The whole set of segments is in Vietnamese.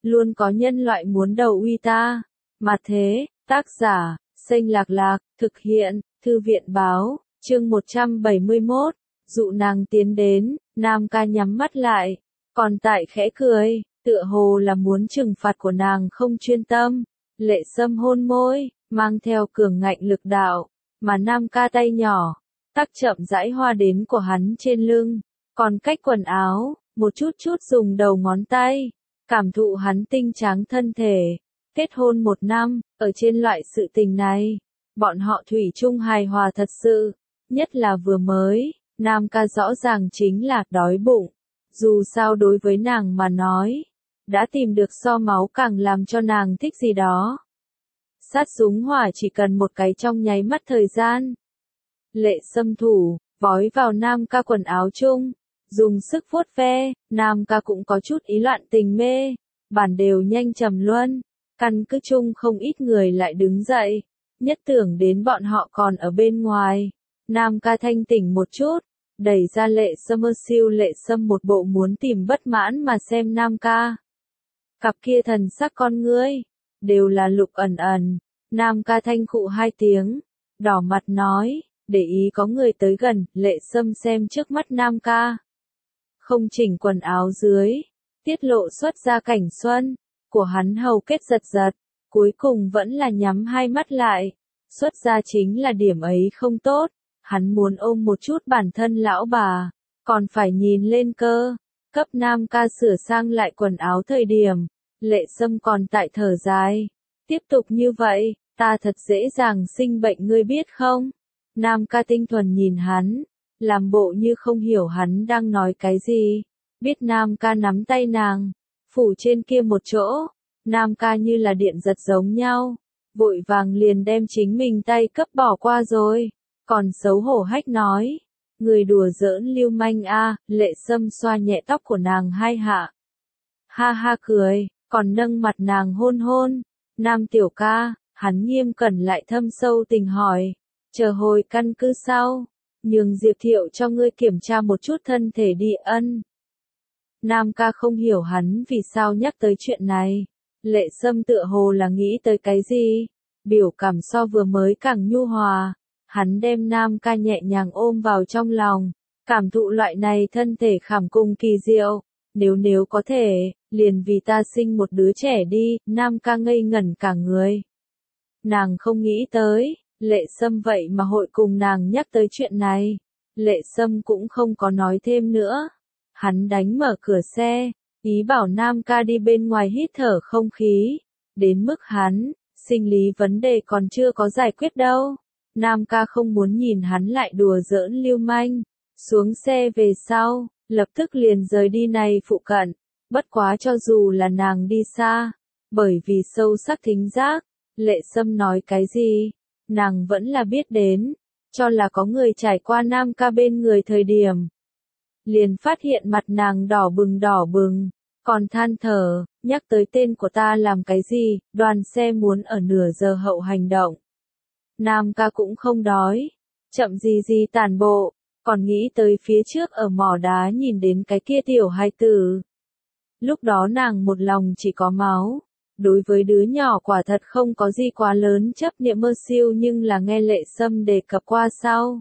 luôn có nhân loại muốn đầu uy ta. Mà thế, tác giả, Xanh Lạc Lạc, thực hiện, Thư viện báo, chương 171, dụ nàng tiến đến, Nam ca nhắm mắt lại, còn tại khẽ cười, tựa hồ là muốn trừng phạt của nàng không chuyên tâm. Lệ Sâm hôn môi, mang theo cường ngạnh lực đạo, mà Nam ca tay nhỏ, tắc chậm rãi hoa đến của hắn trên lưng, còn cách quần áo, một chút chút dùng đầu ngón tay, cảm thụ hắn tinh tráng thân thể. Kết hôn 1 năm, ở trên loại sự tình này, bọn họ thủy chung hài hòa thật sự, nhất là vừa mới, Nam ca rõ ràng chính là đói bụng, dù sao đối với nàng mà nói, đã tìm được so máu càng làm cho nàng thích gì đó. Sát súng hỏa chỉ cần một cái trong nháy mắt thời gian. Lệ Sâm thủ, vói vào Nam ca quần áo chung, dùng sức vuốt ve, Nam ca cũng có chút ý loạn tình mê, bản đều nhanh trầm luân, căn cứ chung không ít người lại đứng dậy, nhất tưởng đến bọn họ còn ở bên ngoài. Nam ca thanh tỉnh một chút, đẩy ra Lệ Sâm siêu Lệ Sâm một bộ muốn tìm bất mãn mà xem Nam ca. Cặp kia thần sắc con ngươi, đều là lục ẩn ẩn. Nam ca thanh khụ 2 tiếng, đỏ mặt nói, để ý có người tới gần. Lệ Sâm xem trước mắt Nam ca, không chỉnh quần áo dưới, tiết lộ xuất ra cảnh xuân của hắn, hầu kết giật giật, cuối cùng vẫn là nhắm 2 mắt lại. Xuất ra chính là điểm ấy không tốt, hắn muốn ôm một chút bản thân lão bà, còn phải nhìn lên cơ. Cấp Nam ca sửa sang lại quần áo thời điểm, Lệ Sâm còn tại thở dài, tiếp tục như vậy, ta thật dễ dàng sinh bệnh ngươi biết không? Nam ca tinh thuần nhìn hắn, làm bộ như không hiểu hắn đang nói cái gì, biết Nam ca nắm tay nàng, phủ trên kia một chỗ, Nam ca như là điện giật giống nhau, vội vàng liền đem chính mình tay cấp bỏ qua rồi, còn xấu hổ hách nói, người đùa giỡn lưu manh a. Lệ Sâm xoa nhẹ tóc của nàng 2 hạ, ha ha cười, còn nâng mặt nàng hôn hôn. Nam tiểu ca, hắn nghiêm cẩn lại thâm sâu tình hỏi, chờ hồi căn cứ sau, nhường Diệp Thiệu cho ngươi kiểm tra một chút thân thể đi. Ân. Nam ca không hiểu hắn vì sao nhắc tới chuyện này. Lệ Sâm tựa hồ là nghĩ tới cái gì, biểu cảm so vừa mới càng nhu hòa. Hắn đem Nam ca nhẹ nhàng ôm vào trong lòng, cảm thụ loại này thân thể khảm cùng kỳ diệu. Nếu có thể, liền vì ta sinh một đứa trẻ đi. Nam ca ngây ngẩn cả người. Nàng không nghĩ tới, Lệ Sâm vậy mà hội cùng nàng nhắc tới chuyện này. Lệ Sâm cũng không có nói thêm nữa. Hắn đánh mở cửa xe, ý bảo Nam ca đi bên ngoài hít thở không khí. Đến mức hắn, sinh lý vấn đề còn chưa có giải quyết đâu. Nam ca không muốn nhìn hắn lại đùa giỡn lưu manh. Xuống xe về sau, lập tức liền rời đi này phụ cận. Bất quá cho dù là nàng đi xa, bởi vì sâu sắc thính giác, Lệ Sâm nói cái gì, nàng vẫn là biết đến, cho là có người trải qua Nam ca bên người thời điểm. Liền phát hiện mặt nàng đỏ bừng, còn than thở, nhắc tới tên của ta làm cái gì, đoàn xe muốn ở nửa giờ hậu hành động. Nam ca cũng không đói, chậm gì tản bộ, còn nghĩ tới phía trước ở mỏ đá nhìn đến cái kia tiểu hài tử. Lúc đó nàng một lòng chỉ có máu. Đối với đứa nhỏ quả thật không có gì quá lớn chấp niệm mơ siêu, nhưng là nghe Lệ Sâm đề cập qua sau.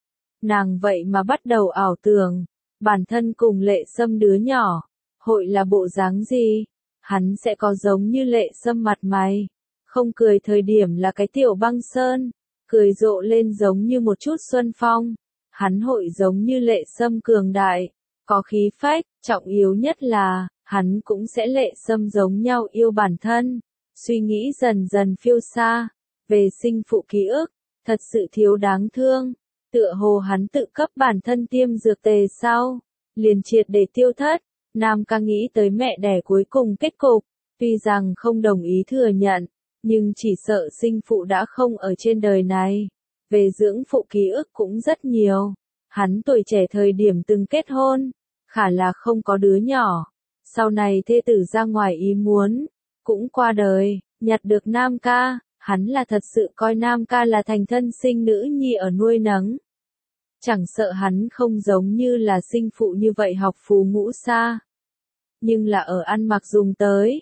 Nàng vậy mà bắt đầu ảo tưởng, bản thân cùng Lệ Sâm đứa nhỏ, hội là bộ dáng gì, hắn sẽ có giống như Lệ Sâm mặt mày, không cười thời điểm là cái tiểu băng sơn, cười rộ lên giống như một chút xuân phong, hắn hội giống như Lệ Sâm cường đại, có khí phách, trọng yếu nhất là, hắn cũng sẽ Lệ Sâm giống nhau yêu bản thân. Suy nghĩ dần dần phiêu xa, về sinh phụ ký ức, thật sự thiếu đáng thương, tựa hồ hắn tự cấp bản thân tiêm dược tề sau, liền triệt để tiêu thất. Nam ca nghĩ tới mẹ đẻ cuối cùng kết cục, tuy rằng không đồng ý thừa nhận, nhưng chỉ sợ sinh phụ đã không ở trên đời này, về dưỡng phụ ký ức cũng rất nhiều. Hắn tuổi trẻ thời điểm từng kết hôn, khả là không có đứa nhỏ. Sau này thê tử ra ngoài ý muốn, cũng qua đời, nhặt được Nam ca, hắn là thật sự coi Nam ca là thành thân sinh nữ nhi ở nuôi nấng. Chẳng sợ hắn không giống như là sinh phụ như vậy học phù ngũ xa. Nhưng là ở ăn mặc dùng tới,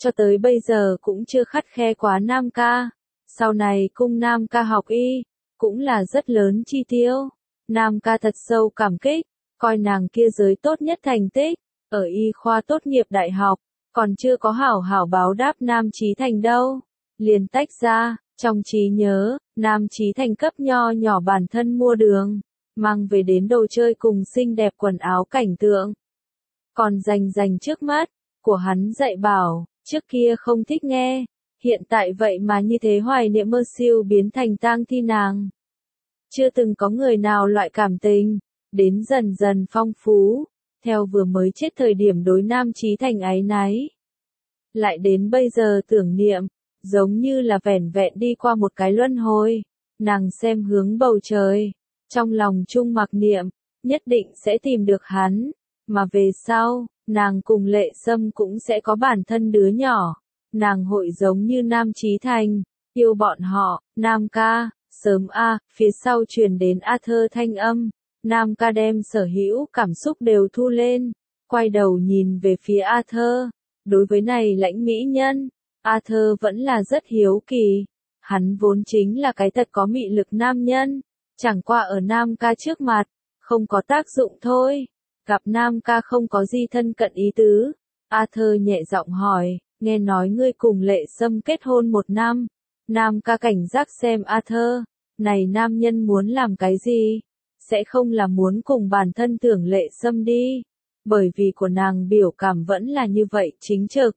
cho tới bây giờ cũng chưa khắt khe quá Nam ca. Sau này cung Nam ca học y, cũng là rất lớn chi tiêu. Nam ca thật sâu cảm kích, coi nàng kia giới tốt nhất thành tích, ở y khoa tốt nghiệp đại học, còn chưa có hảo hảo báo đáp Nam Chí Thành đâu. Liền tách ra, trong trí nhớ, Nam Chí Thành cấp nho nhỏ bản thân mua đường, mang về đến đồ chơi cùng xinh đẹp quần áo cảnh tượng. Còn dành trước mắt, của hắn dạy bảo, trước kia không thích nghe, hiện tại vậy mà như thế hoài niệm mơ siêu biến thành tang thi nàng. Chưa từng có người nào loại cảm tình, đến dần dần phong phú, theo vừa mới chết thời điểm đối Nam Chí Thành áy náy. Lại đến bây giờ tưởng niệm, giống như là vẻn vẹn đi qua một cái luân hồi, nàng xem hướng bầu trời, trong lòng chung mặc niệm, nhất định sẽ tìm được hắn, mà về sau, nàng cùng Lệ Sâm cũng sẽ có bản thân đứa nhỏ, nàng hội giống như Nam Chí Thành, yêu bọn họ. Nam ca, sớm a, phía sau truyền đến A Thơ thanh âm, Nam ca đem sở hữu cảm xúc đều thu lên, quay đầu nhìn về phía A Thơ, đối với này lãnh mỹ nhân, A Thơ vẫn là rất hiếu kỳ, hắn vốn chính là cái thật có mị lực nam nhân, chẳng qua ở Nam ca trước mặt, không có tác dụng thôi. Gặp Nam ca không có gì thân cận ý tứ, A Thơ nhẹ giọng hỏi, nghe nói ngươi cùng Lệ Sâm kết hôn 1 năm. Nam ca cảnh giác xem A Thơ, này nam nhân muốn làm cái gì? Sẽ không là muốn cùng bản thân tưởng Lệ Sâm đi, bởi vì của nàng biểu cảm vẫn là như vậy chính trực.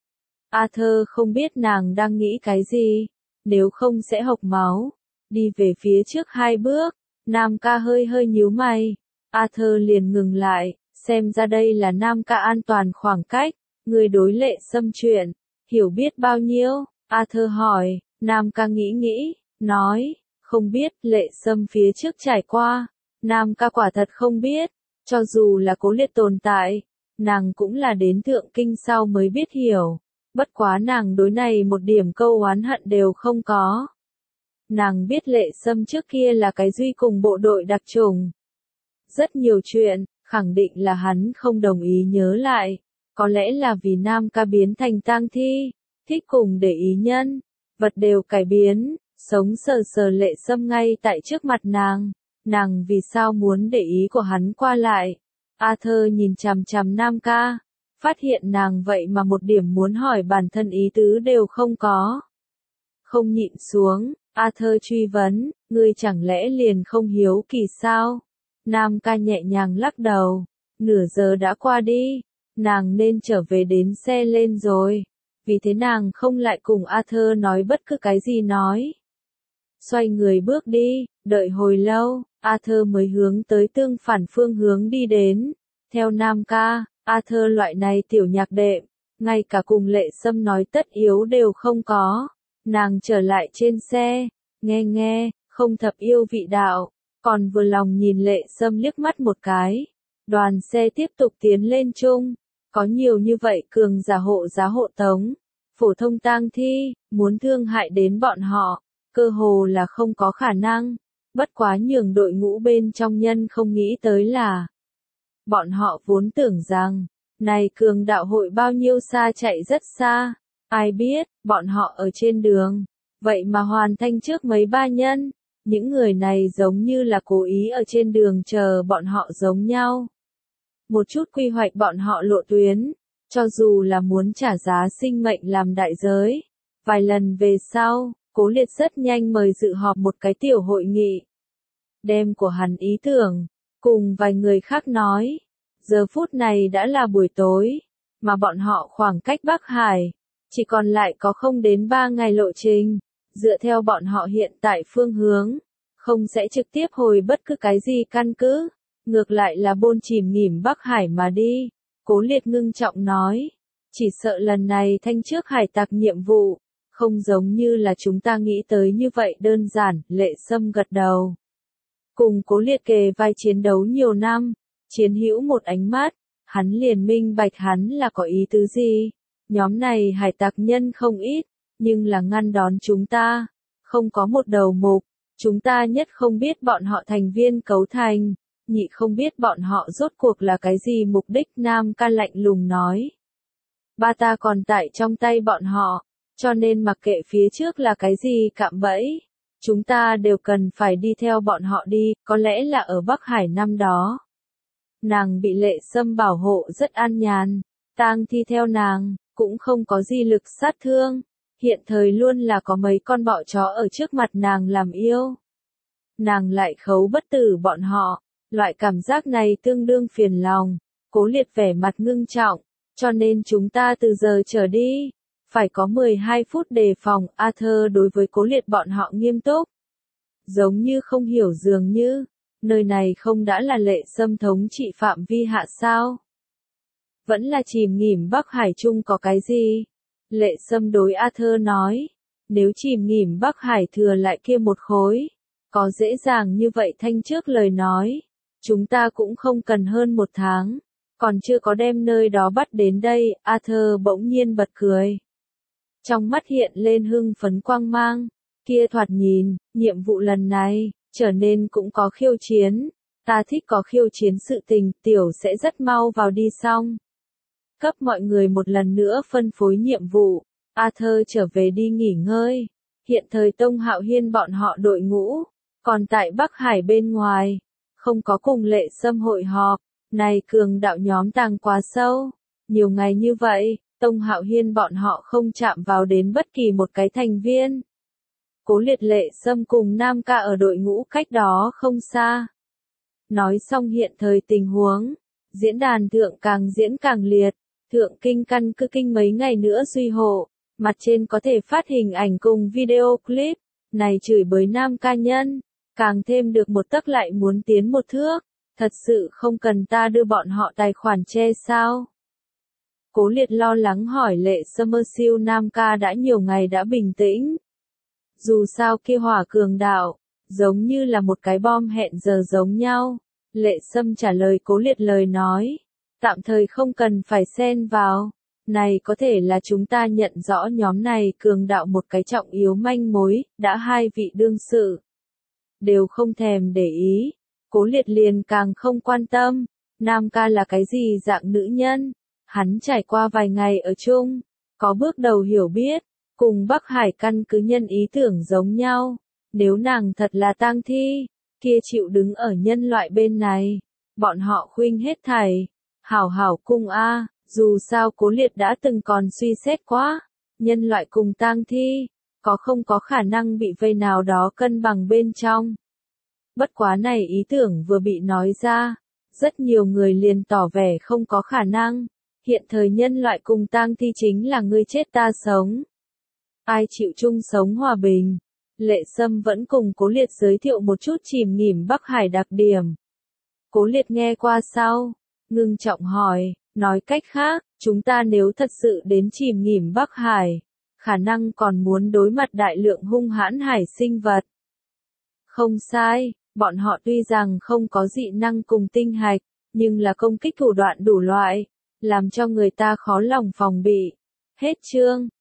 A Thơ không biết nàng đang nghĩ cái gì, nếu không sẽ hộc máu. Đi về phía trước 2 bước, Nam ca hơi nhíu mày. A Thơ liền ngừng lại, xem ra đây là Nam ca an toàn khoảng cách, người đối Lệ Sâm chuyện, hiểu biết bao nhiêu? A Thơ hỏi, Nam ca nghĩ, nói, không biết. Lệ Sâm phía trước trải qua, Nam ca quả thật không biết, cho dù là Cố Liệt tồn tại, nàng cũng là đến Thượng Kinh sau mới biết hiểu, bất quá nàng đối này một điểm câu oán hận đều không có. Nàng biết Lệ Sâm trước kia là cái duy cùng bộ đội đặc chủng. Rất nhiều chuyện, khẳng định là hắn không đồng ý nhớ lại, có lẽ là vì Nam ca biến thành tang thi, thích cùng để ý nhân, vật đều cải biến, sống sờ Lệ Sâm ngay tại trước mặt nàng vì sao muốn để ý của hắn qua lại. A Thơ nhìn chằm chằm Nam ca, phát hiện nàng vậy mà một điểm muốn hỏi bản thân ý tứ đều không có. Không nhịn xuống, A Thơ truy vấn, ngươi chẳng lẽ liền không hiếu kỳ sao? Nam ca nhẹ nhàng lắc đầu, nửa giờ đã qua đi, nàng nên trở về đến xe lên rồi, vì thế nàng không lại cùng A Thơ nói bất cứ cái gì nói. Xoay người bước đi, đợi hồi lâu, A Thơ mới hướng tới tương phản phương hướng đi đến. Theo Nam ca, A Thơ loại này tiểu nhạc đệm, ngay cả cùng Lệ Sâm nói tất yếu đều không có. Nàng trở lại trên xe, nghe, không thập yêu vị đạo, còn vừa lòng nhìn Lệ Sâm liếc mắt một cái. Đoàn xe tiếp tục tiến lên chung, có nhiều như vậy cường giả hộ tống, phổ thông tang thi, muốn thương hại đến bọn họ, cơ hồ là không có khả năng, bất quá nhường đội ngũ bên trong nhân không nghĩ tới là. Bọn họ vốn tưởng rằng, này cường đạo hội bao nhiêu xa chạy rất xa, ai biết, bọn họ ở trên đường, vậy mà hoàn thành trước mấy 3 nhân, những người này giống như là cố ý ở trên đường chờ bọn họ giống nhau. Một chút quy hoạch bọn họ lộ tuyến, cho dù là muốn trả giá sinh mệnh làm đại giới. Vài lần về sau, Cố Liệt rất nhanh mời dự họp một cái tiểu hội nghị. Đem của hắn ý tưởng, cùng vài người khác nói. Giờ phút này đã là buổi tối, mà bọn họ khoảng cách Bắc Hải, chỉ còn lại có không đến 3 ngày lộ trình. Dựa theo bọn họ hiện tại phương hướng, không sẽ trực tiếp hồi bất cứ cái gì căn cứ, ngược lại là bôn chìm nghỉm Bắc Hải mà đi. Cố Liệt ngưng trọng nói, chỉ sợ lần này thanh trước hải tặc nhiệm vụ, không giống như là chúng ta nghĩ tới như vậy đơn giản. Lệ Sâm gật đầu. Cùng Cố Liệt kề vai chiến đấu nhiều năm, chiến hữu một ánh mắt, hắn liền minh bạch hắn là có ý tứ gì. Nhóm này hải tặc nhân không ít, nhưng là ngăn đón chúng ta, không có một đầu mục, chúng ta nhất không biết bọn họ thành viên cấu thành, nhị không biết bọn họ rốt cuộc là cái gì mục đích. Nam ca lạnh lùng nói. ba ta còn tại trong tay bọn họ, cho nên mặc kệ phía trước là cái gì cạm bẫy, chúng ta đều cần phải đi theo bọn họ đi, có lẽ là ở Bắc Hải năm đó. Nàng bị Lệ Sâm bảo hộ rất an nhàn, tang thi theo nàng, cũng không có gì lực sát thương, hiện thời luôn là có mấy con bọ chó ở trước mặt nàng làm yêu. Nàng lại khấu bất tử bọn họ, loại cảm giác này tương đương phiền lòng, Cố Liệt vẻ mặt ngưng trọng, cho nên chúng ta từ giờ trở đi, phải có 12 phút đề phòng. Arthur đối với Cố Liệt bọn họ nghiêm túc, giống như không hiểu dường như, nơi này không đã là Lệ Sâm thống trị phạm vi hạ sao? Vẫn là chìm nghỉm Bắc Hải chung có cái gì? Lệ Sâm đối Arthur nói, nếu chìm nghỉm Bắc Hải thừa lại kia một khối, có dễ dàng như vậy thanh trước lời nói, chúng ta cũng không cần hơn 1 tháng, còn chưa có đem nơi đó bắt đến đây. Arthur bỗng nhiên bật cười. Trong mắt hiện lên hưng phấn quang mang, kia thoạt nhìn, nhiệm vụ lần này, trở nên cũng có khiêu chiến, ta thích có khiêu chiến sự tình, tiểu sẽ rất mau vào đi xong. Cấp mọi người một lần nữa phân phối nhiệm vụ, Arthur trở về đi nghỉ ngơi, hiện thời Tông Hạo Hiên bọn họ đội ngũ, còn tại Bắc Hải bên ngoài, không có cùng Lệ Sâm hội họp, này cường đạo nhóm tàng quá sâu, nhiều ngày như vậy, Tông Hạo Hiên bọn họ không chạm vào đến bất kỳ một cái thành viên. Cố Liệt Lệ Sâm cùng Nam Ca ở đội ngũ cách đó không xa. Nói xong hiện thời tình huống, diễn đàn thượng càng diễn càng liệt, thượng kinh căn cứ kinh mấy ngày nữa duy hộ, mặt trên có thể phát hình ảnh cùng video clip, này chửi bới Nam Ca nhân, càng thêm được một tấc lại muốn tiến một thước, thật sự không cần ta đưa bọn họ tài khoản che sao? Cố Liệt lo lắng hỏi Lệ Sâm siêu Nam Ca đã nhiều ngày đã bình tĩnh. Dù sao kia hỏa cường đạo, giống như là một cái bom hẹn giờ giống nhau. Lệ Sâm trả lời Cố Liệt lời nói, tạm thời không cần phải xen vào. Này có thể là chúng ta nhận rõ nhóm này cường đạo một cái trọng yếu manh mối, đã 2 vị đương sự đều không thèm để ý. Cố Liệt liền càng không quan tâm, Nam Ca là cái gì dạng nữ nhân, hắn trải qua vài ngày ở chung, có bước đầu hiểu biết, cùng Bắc Hải căn cứ nhân ý tưởng giống nhau, nếu nàng thật là tang thi, kia chịu đứng ở nhân loại bên này, bọn họ khuynh hết thảy, hảo hảo cung a, dù sao Cố Liệt đã từng còn suy xét quá, nhân loại cùng tang thi, có không có khả năng bị vây nào đó cân bằng bên trong. Bất quá này ý tưởng vừa bị nói ra, rất nhiều người liền tỏ vẻ không có khả năng, hiện thời nhân loại cùng tang thi chính là ngươi chết ta sống. Ai chịu chung sống hòa bình? Lệ Sâm vẫn cùng Cố Liệt giới thiệu một chút chìm nghỉm Bắc Hải đặc điểm. Cố Liệt nghe qua sau, ngưng trọng hỏi, nói cách khác, chúng ta nếu thật sự đến chìm nghỉm Bắc Hải, khả năng còn muốn đối mặt đại lượng hung hãn hải sinh vật. Không sai, bọn họ tuy rằng không có dị năng cùng tinh hạch, nhưng là công kích thủ đoạn đủ loại, làm cho người ta khó lòng phòng bị. Hết chương.